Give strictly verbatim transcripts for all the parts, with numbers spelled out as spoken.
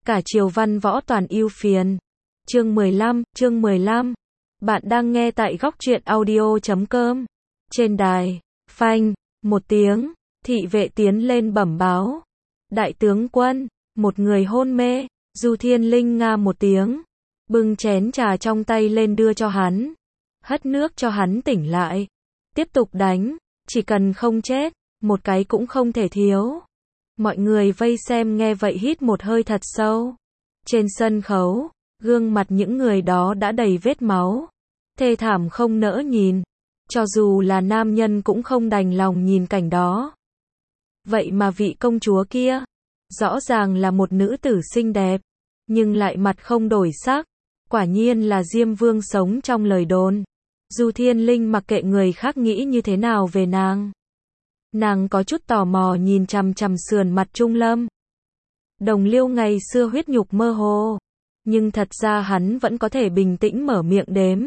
Cả triều văn võ toàn ưu phiền. Chương mười lăm, chương mười lăm. Bạn đang nghe tại góc truyện audio chấm com. Trên đài, phanh, một tiếng, thị vệ tiến lên bẩm báo. Đại tướng quân, một người hôn mê, Du Thiên Linh nga một tiếng, bưng chén trà trong tay lên đưa cho hắn, hất nước cho hắn tỉnh lại. Tiếp tục đánh, chỉ cần không chết, một cái cũng không thể thiếu. Mọi người vây xem nghe vậy hít một hơi thật sâu. Trên sân khấu, gương mặt những người đó đã đầy vết máu, thê thảm không nỡ nhìn. Cho dù là nam nhân cũng không đành lòng nhìn cảnh đó. Vậy mà vị công chúa kia, rõ ràng là một nữ tử xinh đẹp, nhưng lại mặt không đổi sắc. Quả nhiên là Diêm Vương sống trong lời đồn. Du Thiên Linh mặc kệ người khác nghĩ như thế nào về nàng. Nàng có chút tò mò nhìn chằm chằm sườn mặt Trung Lâm. Đồng Liêu ngày xưa huyết nhục mơ hồ, nhưng thật ra hắn vẫn có thể bình tĩnh mở miệng đếm.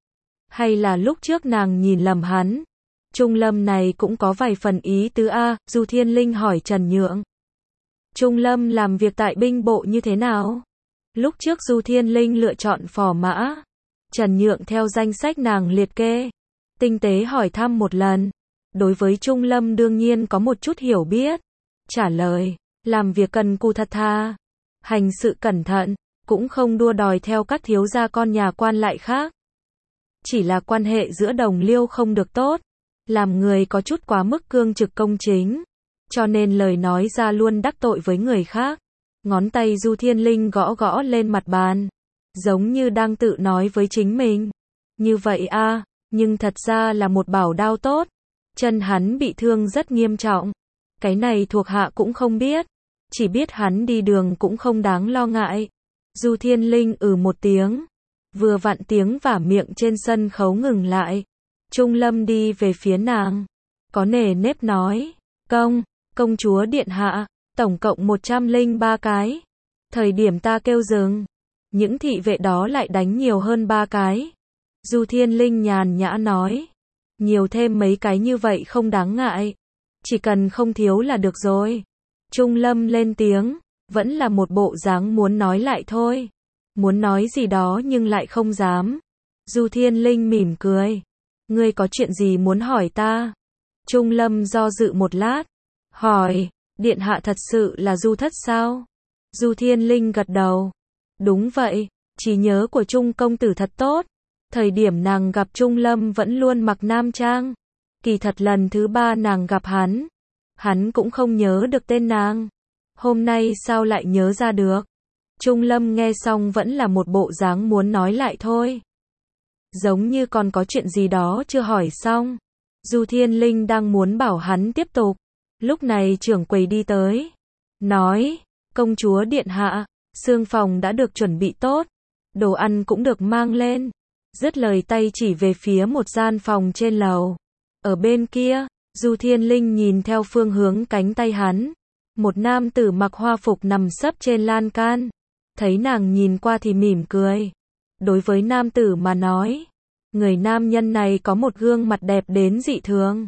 Hay là lúc trước nàng nhìn lầm hắn? Trung Lâm này cũng có vài phần ý tứ a. Du Thiên Linh hỏi Trần Nhượng. Trung Lâm làm việc tại binh bộ như thế nào? Lúc trước Du Thiên Linh lựa chọn phò mã, Trần Nhượng theo danh sách nàng liệt kê, tinh tế hỏi thăm một lần. Đối với Trung Lâm đương nhiên có một chút hiểu biết. Trả lời, làm việc cần cù thật thà, hành sự cẩn thận, cũng không đua đòi theo các thiếu gia con nhà quan lại khác. Chỉ là quan hệ giữa Đồng Liêu không được tốt, làm người có chút quá mức cương trực công chính, cho nên lời nói ra luôn đắc tội với người khác. Ngón tay Du Thiên Linh gõ gõ lên mặt bàn, giống như đang tự nói với chính mình. Như vậy a, nhưng thật ra là một bảo đao tốt. Chân hắn bị thương rất nghiêm trọng. Cái này thuộc hạ cũng không biết, chỉ biết hắn đi đường cũng không đáng lo ngại. Du Thiên Linh ừ một tiếng, vừa vặn tiếng vả miệng trên sân khấu ngừng lại. Trung Lâm đi về phía nàng, có nề nếp nói, công, công chúa điện hạ, tổng cộng một trăm lẻ ba cái. Thời điểm ta kêu dừng, những thị vệ đó lại đánh nhiều hơn ba cái. Du Thiên Linh nhàn nhã nói, nhiều thêm mấy cái như vậy không đáng ngại, chỉ cần không thiếu là được rồi. Trung Lâm lên tiếng, vẫn là một bộ dáng muốn nói lại thôi, muốn nói gì đó nhưng lại không dám. Du Thiên Linh mỉm cười, ngươi có chuyện gì muốn hỏi ta? Trung Lâm do dự một lát, hỏi, điện hạ thật sự là Du thất sao? Du Thiên Linh gật đầu, đúng vậy, trí nhớ của Trung công tử thật tốt. Thời điểm nàng gặp Trung Lâm vẫn luôn mặc nam trang. Kỳ thật lần thứ ba nàng gặp hắn, hắn cũng không nhớ được tên nàng. Hôm nay sao lại nhớ ra được? Trung Lâm nghe xong vẫn là một bộ dáng muốn nói lại thôi, giống như còn có chuyện gì đó chưa hỏi xong. Du Thiên Linh đang muốn bảo hắn tiếp tục, lúc này trưởng quầy đi tới, nói, công chúa điện hạ, xương phòng đã được chuẩn bị tốt, đồ ăn cũng được mang lên. Dứt lời tay chỉ về phía một gian phòng trên lầu. Ở bên kia, Du Thiên Linh nhìn theo phương hướng cánh tay hắn. Một nam tử mặc hoa phục nằm sấp trên lan can. Thấy nàng nhìn qua thì mỉm cười. Đối với nam tử mà nói, người nam nhân này có một gương mặt đẹp đến dị thường.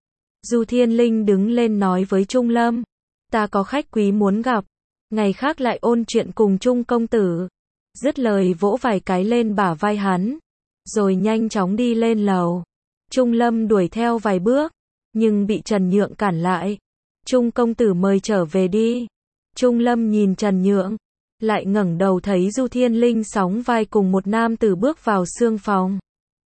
Du Thiên Linh đứng lên nói với Trung Lâm, ta có khách quý muốn gặp, ngày khác lại ôn chuyện cùng Trung công tử. Dứt lời vỗ vài cái lên bả vai hắn, rồi nhanh chóng đi lên lầu. Trung Lâm đuổi theo vài bước, nhưng bị Trần Nhượng cản lại. Trung công tử mời trở về đi. Trung Lâm nhìn Trần Nhượng, lại ngẩng đầu thấy Du Thiên Linh sóng vai cùng một nam tử bước vào xương phòng.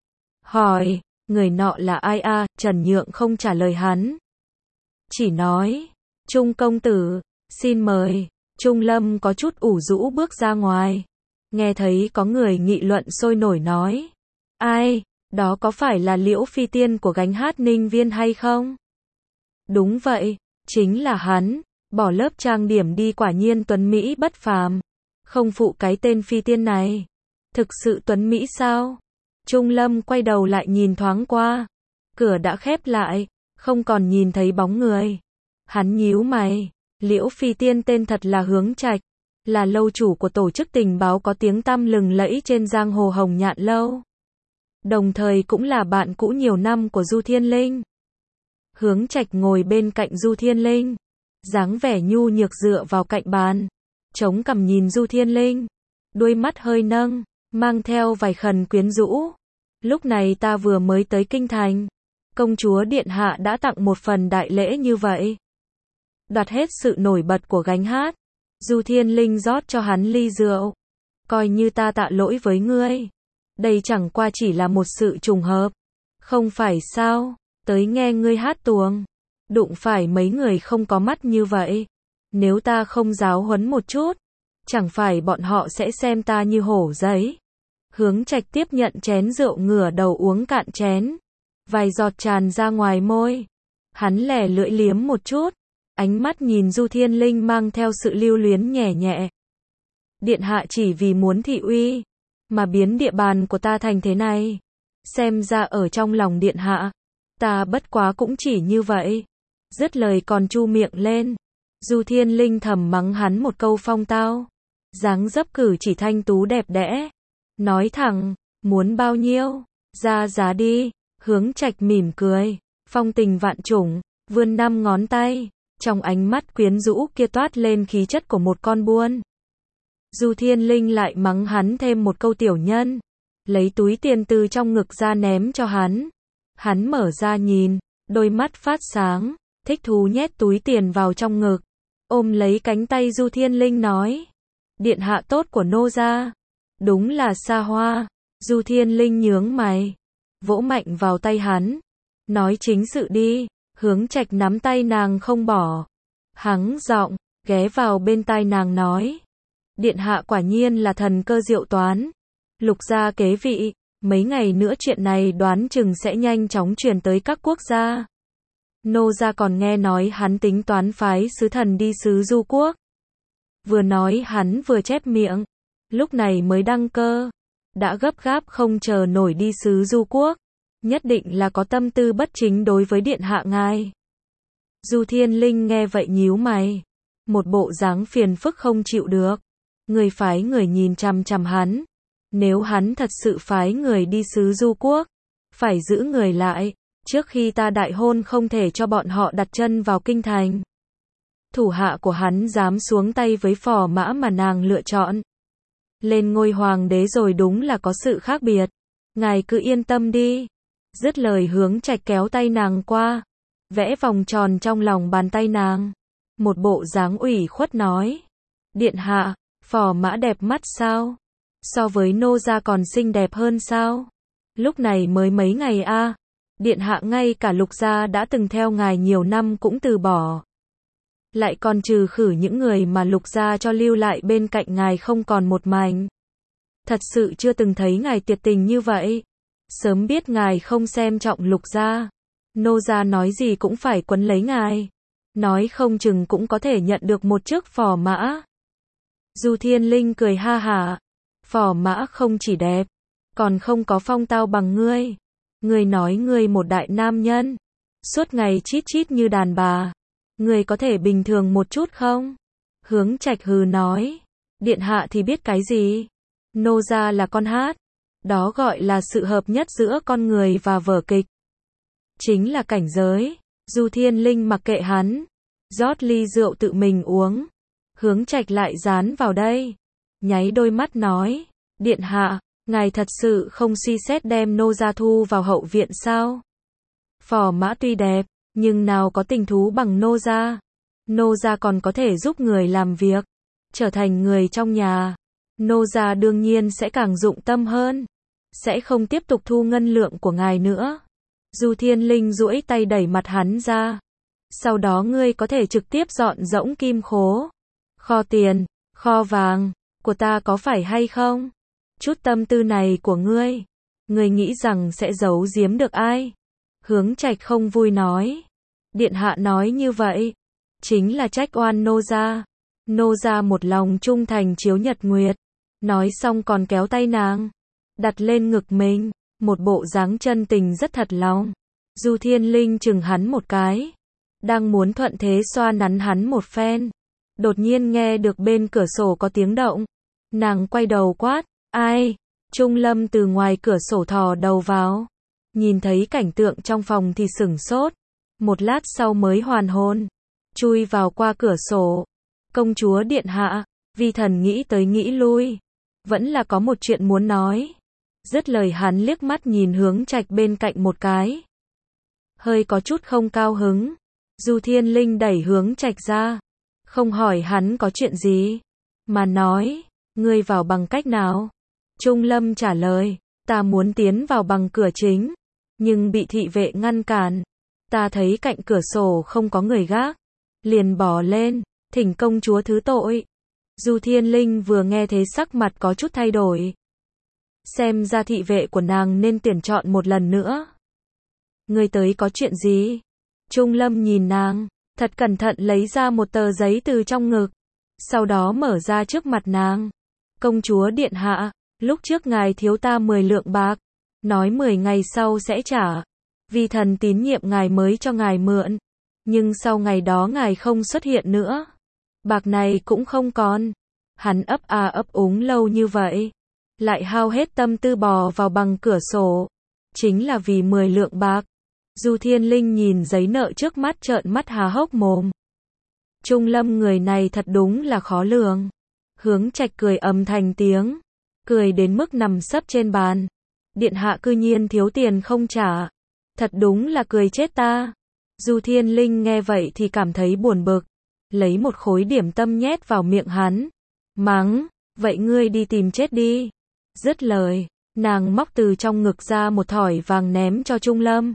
Hỏi, người nọ là ai a? Trần Nhượng không trả lời hắn, chỉ nói, Trung công tử, xin mời. Trung Lâm có chút ủ rũ bước ra ngoài, nghe thấy có người nghị luận sôi nổi nói, ai, đó có phải là Liễu Phi Tiên của gánh hát Ninh Viên hay không? Đúng vậy, chính là hắn, bỏ lớp trang điểm đi quả nhiên tuấn Mỹ bất phàm, không phụ cái tên Phi Tiên này. Thực sự tuấn Mỹ sao? Trung Lâm quay đầu lại nhìn thoáng qua, cửa đã khép lại, không còn nhìn thấy bóng người. Hắn nhíu mày, Liễu Phi Tiên tên thật là Hướng Trạch, là lâu chủ của tổ chức tình báo có tiếng tăm lừng lẫy trên giang hồ Hồng Nhạn Lâu. Đồng thời cũng là bạn cũ nhiều năm của Du Thiên Linh. Hướng Trạch ngồi bên cạnh Du Thiên Linh, dáng vẻ nhu nhược dựa vào cạnh bàn, chống cằm nhìn Du Thiên Linh, đuôi mắt hơi nâng, mang theo vài phần quyến rũ. Lúc này ta vừa mới tới kinh thành, công chúa điện hạ đã tặng một phần đại lễ như vậy. Đoạt hết sự nổi bật của gánh hát, Du Thiên Linh rót cho hắn ly rượu. Coi như ta tạ lỗi với ngươi. Đây chẳng qua chỉ là một sự trùng hợp. Không phải sao, tới nghe ngươi hát tuồng. Đụng phải mấy người không có mắt như vậy. Nếu ta không giáo huấn một chút, chẳng phải bọn họ sẽ xem ta như hổ giấy. Hướng Trạch tiếp nhận chén rượu ngửa đầu uống cạn chén. Vài giọt tràn ra ngoài môi. Hắn lẻ lưỡi liếm một chút. Ánh mắt nhìn Du Thiên Linh mang theo sự lưu luyến nhẹ nhẹ. Điện hạ chỉ vì muốn thị uy, mà biến địa bàn của ta thành thế này. Xem ra ở trong lòng điện hạ, ta bất quá cũng chỉ như vậy. Dứt lời còn chu miệng lên. Du Thiên Linh thầm mắng hắn một câu phong tao. Dáng dấp cử chỉ thanh tú đẹp đẽ. Nói thẳng, muốn bao nhiêu, ra giá đi. Hướng Trạch mỉm cười, phong tình vạn trùng, vươn năm ngón tay. Trong ánh mắt quyến rũ kia toát lên khí chất của một con buôn. Du Thiên Linh lại mắng hắn thêm một câu tiểu nhân. Lấy túi tiền từ trong ngực ra ném cho hắn. Hắn mở ra nhìn, đôi mắt phát sáng, thích thú nhét túi tiền vào trong ngực. Ôm lấy cánh tay Du Thiên Linh nói. Điện hạ tốt của nô gia. Đúng là xa hoa. Du Thiên Linh nhướng mày. Vỗ mạnh vào tay hắn. Nói chính sự đi. Hướng Trạch nắm tay nàng không bỏ. Hắng giọng, ghé vào bên tai nàng nói. Điện hạ quả nhiên là thần cơ diệu toán. Lục gia kế vị, mấy ngày nữa chuyện này đoán chừng sẽ nhanh chóng truyền tới các quốc gia. Nô gia còn nghe nói hắn tính toán phái sứ thần đi sứ Du quốc. Vừa nói hắn vừa chép miệng. Lúc này mới đăng cơ. Đã gấp gáp không chờ nổi đi sứ Du quốc. Nhất định là có tâm tư bất chính đối với điện hạ ngài. Du Thiên Linh nghe vậy nhíu mày. Một bộ dáng phiền phức không chịu được. Người phái người nhìn chằm chằm hắn. Nếu hắn thật sự phái người đi sứ Du quốc, phải giữ người lại. Trước khi ta đại hôn không thể cho bọn họ đặt chân vào kinh thành. Thủ hạ của hắn dám xuống tay với phò mã mà nàng lựa chọn. Lên ngôi hoàng đế rồi đúng là có sự khác biệt. Ngài cứ yên tâm đi. Dứt lời Hướng Trạch kéo tay nàng qua. Vẽ vòng tròn trong lòng bàn tay nàng. Một bộ dáng ủy khuất nói. Điện hạ, phò mã đẹp mắt sao? So với nô gia còn xinh đẹp hơn sao? Lúc này mới mấy ngày a à? Điện hạ ngay cả Lục gia đã từng theo ngài nhiều năm cũng từ bỏ. Lại còn trừ khử những người mà Lục gia cho lưu lại bên cạnh ngài không còn một mảnh. Thật sự chưa từng thấy ngài tuyệt tình như vậy. Sớm biết ngài không xem trọng Lục gia, nô gia nói gì cũng phải quấn lấy ngài. Nói không chừng cũng có thể nhận được một chức phò mã. Du Thiên Linh cười ha hả. Phò mã không chỉ đẹp, còn không có phong tao bằng ngươi. Ngươi nói ngươi một đại nam nhân, suốt ngày chít chít như đàn bà. Ngươi có thể bình thường một chút không? Hướng Trạch hừ nói. Điện hạ thì biết cái gì? Nô gia là con hát. Đó gọi là sự hợp nhất giữa con người và vở kịch. Chính là cảnh giới. Du Thiên Linh mặc kệ hắn. Rót ly rượu tự mình uống. Hướng Trạch lại dán vào đây. Nháy đôi mắt nói. Điện hạ, ngài thật sự không suy xét đem nô gia thu vào hậu viện sao? Phò mã tuy đẹp, nhưng nào có tình thú bằng nô gia. Nô gia còn có thể giúp người làm việc. Trở thành người trong nhà. Nô gia đương nhiên sẽ càng dụng tâm hơn. Sẽ không tiếp tục thu ngân lượng của ngài nữa. Du Thiên Linh duỗi tay đẩy mặt hắn ra. Sau đó ngươi có thể trực tiếp dọn rỗng kim khố. Kho tiền, kho vàng, của ta có phải hay không? Chút tâm tư này của ngươi, ngươi nghĩ rằng sẽ giấu giếm được ai? Hướng Trạch không vui nói. Điện hạ nói như vậy, chính là trách oan nô gia. Nô gia một lòng trung thành chiếu nhật nguyệt. Nói xong còn kéo tay nàng, đặt lên ngực mình, một bộ dáng chân tình rất thật lòng. Du Thiên Linh chừng hắn một cái, đang muốn thuận thế xoa nắn hắn một phen. Đột nhiên nghe được bên cửa sổ có tiếng động. Nàng quay đầu quát, ai? Trung Lâm từ ngoài cửa sổ thò đầu vào. Nhìn thấy cảnh tượng trong phòng thì sửng sốt. Một lát sau mới hoàn hồn. Chui vào qua cửa sổ. Công chúa điện hạ, Vi thần nghĩ tới nghĩ lui, vẫn là có một chuyện muốn nói. Dứt lời hắn liếc mắt nhìn Hướng Trạch bên cạnh một cái. Hơi có chút không cao hứng. Du Thiên Linh đẩy Hướng Trạch ra, không hỏi hắn có chuyện gì, mà nói, ngươi vào bằng cách nào? Trung Lâm trả lời, ta muốn tiến vào bằng cửa chính, nhưng bị thị vệ ngăn cản. Ta thấy cạnh cửa sổ không có người gác, liền bỏ lên, thỉnh công chúa thứ tội. Du Thiên Linh vừa nghe thế sắc mặt có chút thay đổi. Xem ra thị vệ của nàng nên tuyển chọn một lần nữa. Ngươi tới có chuyện gì? Trung Lâm nhìn nàng, thật cẩn thận lấy ra một tờ giấy từ trong ngực, sau đó mở ra trước mặt nàng. Công chúa điện hạ, lúc trước ngài thiếu ta mười lượng bạc, nói mười ngày sau sẽ trả. Vì thần tín nhiệm ngài mới cho ngài mượn, nhưng sau ngày đó ngài không xuất hiện nữa, bạc này cũng không còn. Hắn ấp a ấp úng lâu như vậy, lại hao hết tâm tư bò vào bằng cửa sổ, chính là vì mười lượng bạc. Du Thiên Linh nhìn giấy nợ trước mắt trợn mắt há hốc mồm. Trung Lâm người này thật đúng là khó lường. Hướng Trạch cười ầm thành tiếng, cười đến mức nằm sấp trên bàn. Điện hạ cư nhiên thiếu tiền không trả, thật đúng là cười chết ta. Du Thiên Linh nghe vậy thì cảm thấy buồn bực, lấy một khối điểm tâm nhét vào miệng hắn, mắng, vậy ngươi đi tìm chết đi. Dứt lời, nàng móc từ trong ngực ra một thỏi vàng ném cho Trung Lâm.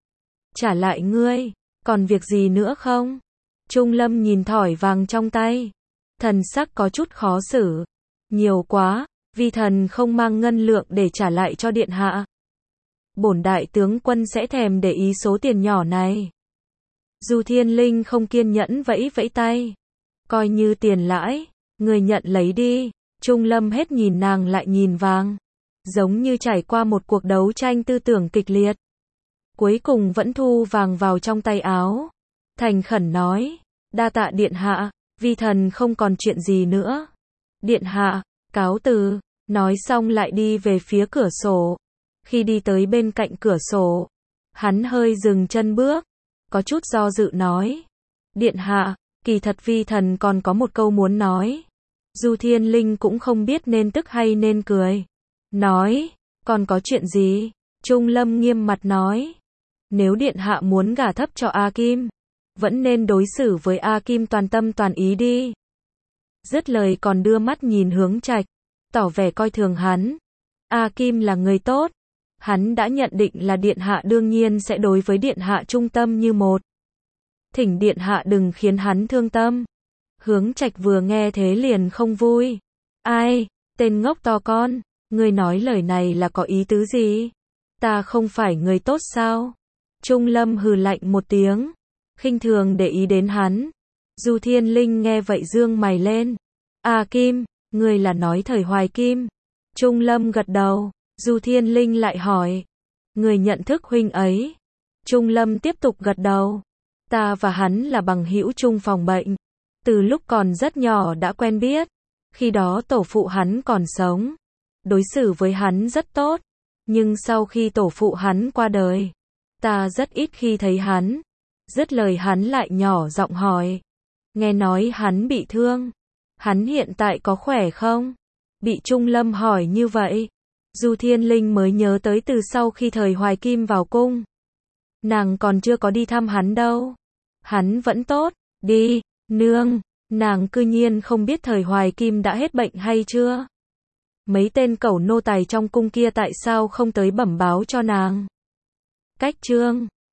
Trả lại ngươi, còn việc gì nữa không? Trung Lâm nhìn thỏi vàng trong tay, thần sắc có chút khó xử. Nhiều quá, vi thần không mang ngân lượng để trả lại cho điện hạ. Bổn đại tướng quân sẽ thèm để ý số tiền nhỏ này. Du Thiên Linh không kiên nhẫn vẫy vẫy tay. Coi như tiền lãi, người nhận lấy đi. Trung Lâm hết nhìn nàng lại nhìn vàng, giống như trải qua một cuộc đấu tranh tư tưởng kịch liệt. Cuối cùng vẫn thu vàng vào trong tay áo, thành khẩn nói, đa tạ điện hạ, vi thần không còn chuyện gì nữa. Điện hạ, cáo từ. Nói xong lại đi về phía cửa sổ. Khi đi tới bên cạnh cửa sổ, hắn hơi dừng chân bước, có chút do dự nói, điện hạ, kỳ thật vi thần còn có một câu muốn nói. Du Thiên Linh cũng không biết nên tức hay nên cười. Nói, còn có chuyện gì? Trung Lâm nghiêm mặt nói, nếu điện hạ muốn gả thấp cho A Kim, vẫn nên đối xử với A Kim toàn tâm toàn ý đi. Dứt lời còn đưa mắt nhìn Hướng Trạch, tỏ vẻ coi thường hắn. A Kim là người tốt, hắn đã nhận định là điện hạ đương nhiên sẽ đối với điện hạ trung tâm như một. Thỉnh điện hạ đừng khiến hắn thương tâm. Hướng Trạch vừa nghe thế liền không vui. Ai, tên ngốc to con, ngươi nói lời này là có ý tứ gì? Ta không phải người tốt sao? Trung Lâm hừ lạnh một tiếng, khinh thường để ý đến hắn. Du Thiên Linh nghe vậy dương mày lên. A Kim, ngươi là nói thời Hoài Kim? Trung Lâm gật đầu. Du Thiên Linh lại hỏi, người nhận thức huynh ấy? Trung Lâm tiếp tục gật đầu. Ta và hắn là bằng hữu chung phòng bệnh, từ lúc còn rất nhỏ đã quen biết. Khi đó tổ phụ hắn còn sống, đối xử với hắn rất tốt. Nhưng sau khi tổ phụ hắn qua đời, ta rất ít khi thấy hắn. Dứt lời hắn lại nhỏ giọng hỏi, nghe nói hắn bị thương, hắn hiện tại có khỏe không? Bị Trung Lâm hỏi như vậy, Du Thiên Linh mới nhớ tới từ sau khi thời Hoài Kim vào cung, nàng còn chưa có đi thăm hắn đâu. Hắn vẫn tốt, đi, nương, nàng cư nhiên không biết thời Hoài Kim đã hết bệnh hay chưa? Mấy tên cẩu nô tài trong cung kia tại sao không tới bẩm báo cho nàng? Cách chương